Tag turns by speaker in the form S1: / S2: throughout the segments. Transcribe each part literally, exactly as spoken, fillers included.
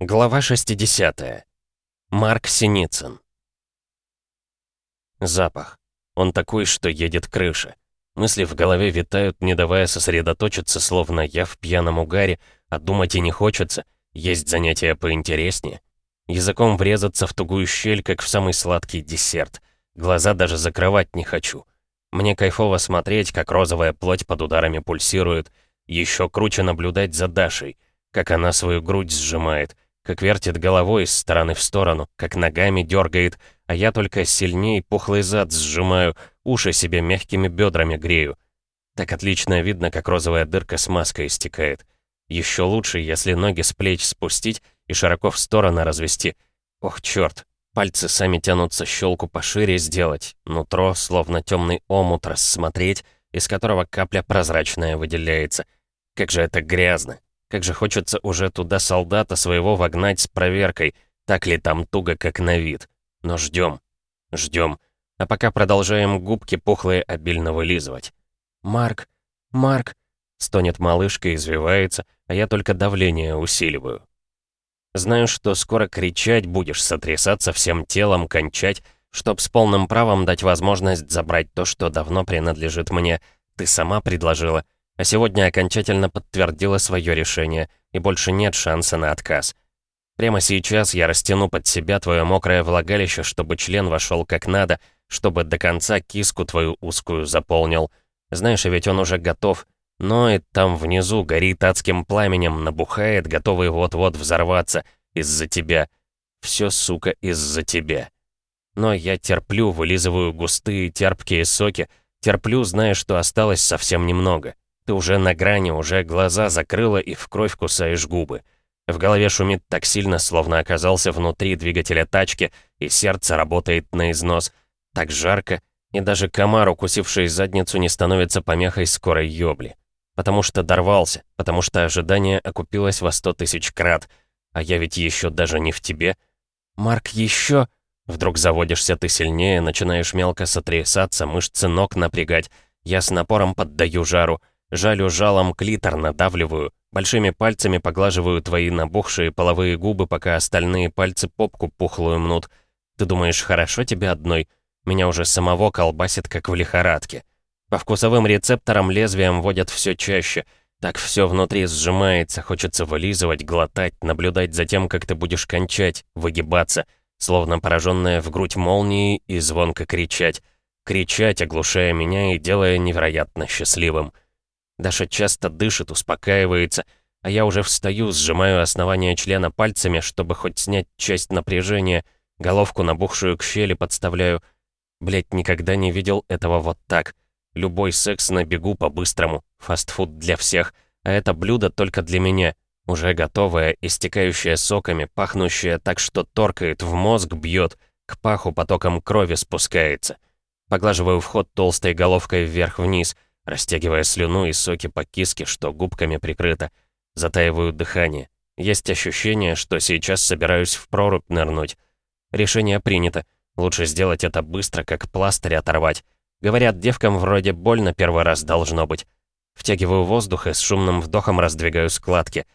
S1: Глава шестидесятая. Марк Синицын. Запах. Он такой, что едет крыша. Мысли в голове витают, не давая сосредоточиться, словно я в пьяном угаре, а думать и не хочется, есть занятия поинтереснее. Языком врезаться в тугую щель, как в самый сладкий десерт. Глаза даже закрывать не хочу. Мне кайфово смотреть, как розовая плоть под ударами пульсирует. Еще круче наблюдать за Дашей, как она свою грудь сжимает, как вертит головой из стороны в сторону, как ногами дергает, а я только сильней пухлый зад сжимаю, уши себе мягкими бедрами грею. Так отлично видно, как розовая дырка с маской истекает. Еще лучше, если ноги с плеч спустить и широко в стороны развести. Ох, черт, пальцы сами тянутся щелку пошире сделать, нутро, словно темный омут, рассмотреть, из которого капля прозрачная выделяется. Как же это грязно. Как же хочется уже туда солдата своего вогнать с проверкой, так ли там туго, как на вид. Но ждем, ждем. А пока продолжаем губки пухлые обильно вылизывать. «Марк, Марк!» — стонет малышка, извивается, а я только давление усиливаю. Знаю, что скоро кричать будешь, сотрясаться всем телом, кончать, чтоб с полным правом дать возможность забрать то, что давно принадлежит мне. Ты сама предложила. А сегодня окончательно подтвердила свое решение, и больше нет шанса на отказ. Прямо сейчас я растяну под себя твое мокрое влагалище, чтобы член вошел как надо, чтобы до конца киску твою узкую заполнил. Знаешь, а ведь он уже готов, но и там внизу горит адским пламенем, набухает, готовый вот-вот взорваться из-за тебя. Все, сука, из-за тебя. Но я терплю, вылизываю густые терпкие соки, терплю, зная, что осталось совсем немного. Ты уже на грани, уже глаза закрыла и в кровь кусаешь губы. В голове шумит так сильно, словно оказался внутри двигателя тачки, и сердце работает на износ. Так жарко, и даже комар, укусивший задницу, не становится помехой скорой ёбли. Потому что дорвался, потому что ожидание окупилось во сто тысяч крат. А я ведь еще даже не в тебе. Марк, еще... Вдруг заводишься ты сильнее, начинаешь мелко сотрясаться, мышцы ног напрягать. Я с напором поддаю жару. Жалю жалом клитор, надавливаю. Большими пальцами поглаживаю твои набухшие половые губы, пока остальные пальцы попку пухлую мнут. Ты думаешь, хорошо тебе одной? Меня уже самого колбасит, как в лихорадке. По вкусовым рецепторам лезвием водят все чаще. Так все внутри сжимается, хочется вылизывать, глотать, наблюдать за тем, как ты будешь кончать, выгибаться, словно пораженная в грудь молнией, и звонко кричать. Кричать, оглушая меня и делая невероятно счастливым. Даша часто дышит, успокаивается, а я уже встаю, сжимаю основание члена пальцами, чтобы хоть снять часть напряжения, головку набухшую к щели подставляю. Блять, никогда не видел этого вот так. Любой секс на бегу по-быстрому, фастфуд для всех, а это блюдо только для меня, уже готовое, истекающее соками, пахнущее так, что торкает, в мозг бьет, к паху потоком крови спускается. Поглаживаю вход толстой головкой вверх-вниз, растягивая слюну и соки по киске, что губками прикрыто. Затаиваю дыхание. Есть ощущение, что сейчас собираюсь в прорубь нырнуть. Решение принято. Лучше сделать это быстро, как пластырь оторвать. Говорят, девкам вроде больно первый раз должно быть. Втягиваю воздух и с шумным вдохом раздвигаю складки.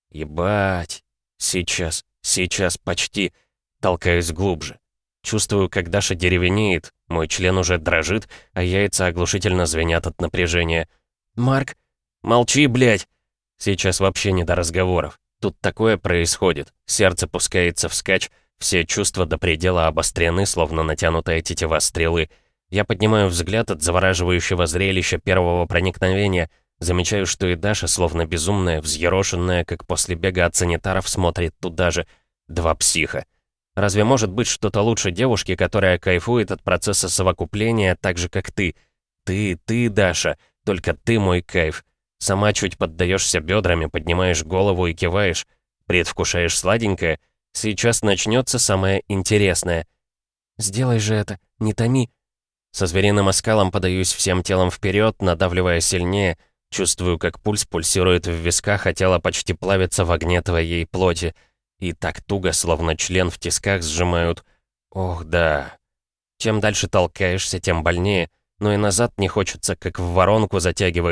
S1: Ебать. Сейчас, сейчас почти. Толкаюсь глубже. Чувствую, как Даша деревенеет, мой член уже дрожит, а яйца оглушительно звенят от напряжения. «Марк, молчи, блядь!» Сейчас вообще не до разговоров. Тут такое происходит. Сердце пускается вскачь, все чувства до предела обострены, словно натянутая тетива стрелы. Я поднимаю взгляд от завораживающего зрелища первого проникновения, замечаю, что и Даша, словно безумная, взъерошенная, как после бега от санитаров, смотрит туда же. Два психа. Разве может быть что-то лучше девушки, которая кайфует от процесса совокупления так же, как ты? Ты, ты, Даша, только ты мой кайф. Сама чуть поддаешься бедрами, поднимаешь голову и киваешь. Предвкушаешь сладенькое. Сейчас начнется самое интересное. «Сделай же это, не томи». Со звериным оскалом подаюсь всем телом вперед, надавливая сильнее. Чувствую, как пульс пульсирует в висках, а тело почти плавится в огне твоей плоти. И так туго, словно член в тисках сжимают. Ох, да. Чем дальше толкаешься, тем больнее. Но и назад не хочется, как в воронку затягивает.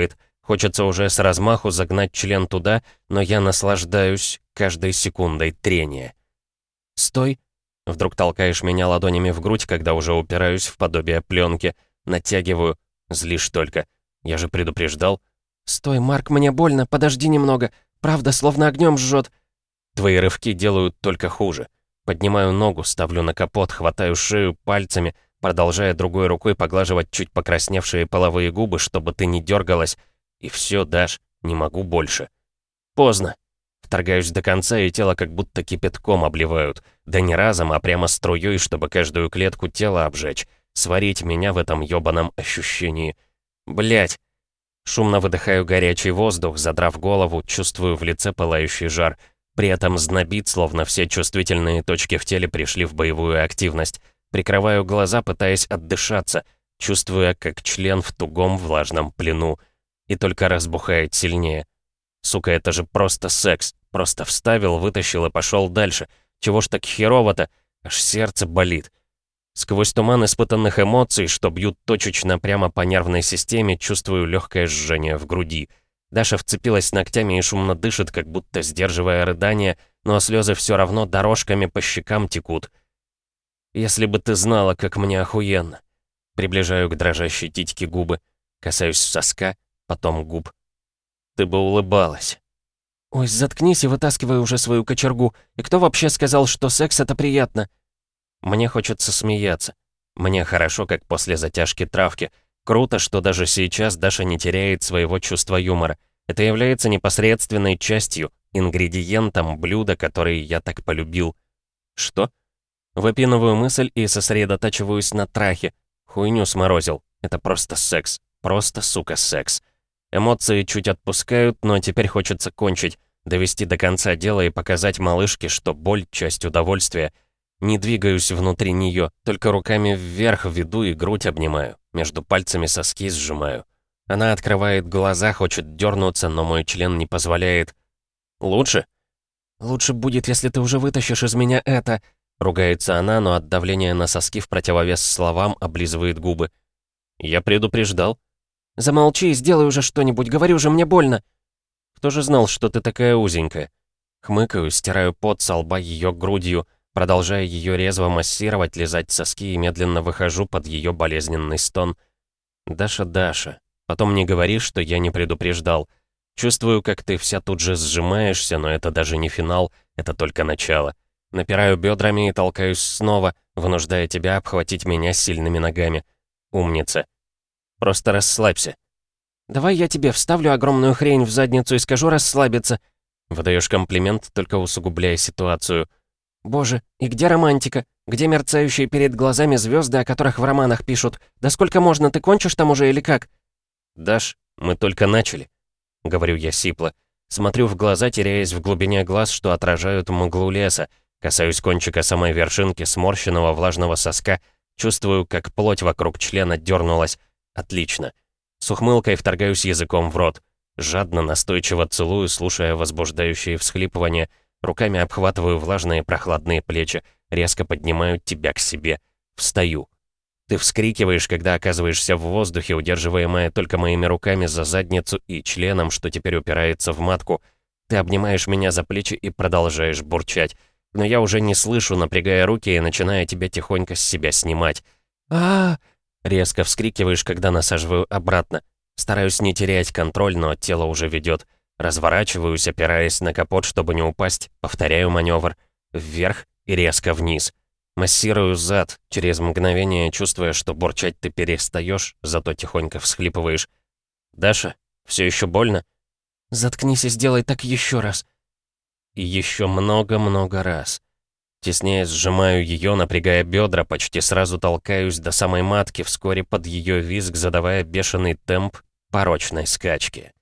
S1: Хочется уже с размаху загнать член туда, но я наслаждаюсь каждой секундой трения. «Стой!» Вдруг толкаешь меня ладонями в грудь, когда уже упираюсь в подобие пленки. Натягиваю. Злишь только. Я же предупреждал. «Стой, Марк, мне больно, подожди немного. Правда, словно огнем жжет». Твои рывки делают только хуже. Поднимаю ногу, ставлю на капот, хватаю шею пальцами, продолжая другой рукой поглаживать чуть покрасневшие половые губы, чтобы ты не дергалась. И все, Даш, не могу больше. Поздно. Вторгаюсь до конца, и тело как будто кипятком обливают. Да не разом, а прямо струей, чтобы каждую клетку тела обжечь. Сварить меня в этом ёбаном ощущении. Блять. Шумно выдыхаю горячий воздух, задрав голову, чувствую в лице пылающий жар. При этом знобит, словно все чувствительные точки в теле пришли в боевую активность. Прикрываю глаза, пытаясь отдышаться, чувствуя, как член в тугом влажном плену. И только разбухает сильнее. Сука, это же просто секс. Просто вставил, вытащил и пошел дальше. Чего ж так херово-то? Аж сердце болит. Сквозь туман испытанных эмоций, что бьют точечно прямо по нервной системе, чувствую легкое жжение в груди. Даша вцепилась ногтями и шумно дышит, как будто сдерживая рыдания, но слезы все равно дорожками по щекам текут. «Если бы ты знала, как мне охуенно!» Приближаю к дрожащей титьке губы, касаюсь соска, потом губ. «Ты бы улыбалась!» «Ой, заткнись и вытаскивай уже свою кочергу. И кто вообще сказал, что секс — это приятно?» Мне хочется смеяться. Мне хорошо, как после затяжки травки. Круто, что даже сейчас Даша не теряет своего чувства юмора. Это является непосредственной частью, ингредиентом блюда, который я так полюбил. Что? Выпинываю мысль и сосредотачиваюсь на трахе. Хуйню сморозил. Это просто секс. Просто, сука, секс. Эмоции чуть отпускают, но теперь хочется кончить, довести до конца дела и показать малышке, что боль — часть удовольствия. Не двигаюсь внутри нее, только руками вверх веду и грудь обнимаю, между пальцами соски сжимаю. Она открывает глаза, хочет дернуться, но мой член не позволяет. «Лучше?» «Лучше будет, если ты уже вытащишь из меня это...» Ругается она, но от давления на соски в противовес словам облизывает губы. «Я предупреждал». «Замолчи и сделай уже что-нибудь, говорю же, мне больно». «Кто же знал, что ты такая узенькая?» Хмыкаю, стираю пот со лба ее грудью, продолжая ее резво массировать, лизать соски и медленно выхожу под ее болезненный стон. «Даша, Даша, потом не говори, что я не предупреждал. Чувствую, как ты вся тут же сжимаешься, но это даже не финал, это только начало. Напираю бедрами и толкаюсь снова, вынуждая тебя обхватить меня сильными ногами. Умница. Просто расслабься». «Давай я тебе вставлю огромную хрень в задницу и скажу расслабиться». Выдаешь комплимент, только усугубляя ситуацию. «Боже, и где романтика? Где мерцающие перед глазами звезды, о которых в романах пишут? Да сколько можно, ты кончишь там уже или как?» «Даш, мы только начали», — говорю я сипло. Смотрю в глаза, теряясь в глубине глаз, что отражают мглу леса. Касаюсь кончика самой вершинки сморщенного влажного соска. Чувствую, как плоть вокруг члена дернулась. Отлично. С ухмылкой вторгаюсь языком в рот. Жадно, настойчиво целую, слушая возбуждающие всхлипывания. Руками обхватываю влажные прохладные плечи. Резко поднимаю тебя к себе. Встаю. Ты вскрикиваешь, когда оказываешься в воздухе, удерживаемая только моими руками за задницу и членом, что теперь упирается в матку. Ты обнимаешь меня за плечи и продолжаешь бурчать. Но я уже не слышу, напрягая руки и начиная тебя тихонько с себя снимать. а Резко вскрикиваешь, когда насаживаю обратно. Стараюсь не терять контроль, но тело уже ведет. Разворачиваюсь, опираясь на капот, чтобы не упасть. Повторяю маневр. Вверх и резко вниз. Массирую зад, через мгновение чувствуя, что бурчать ты перестаешь, зато тихонько всхлипываешь. «Даша, все еще больно?» «Заткнись и сделай так еще раз». И еще много-много раз. Теснее сжимаю ее, напрягая бедра, почти сразу толкаюсь до самой матки, вскоре под ее визг, задавая бешеный темп порочной скачки.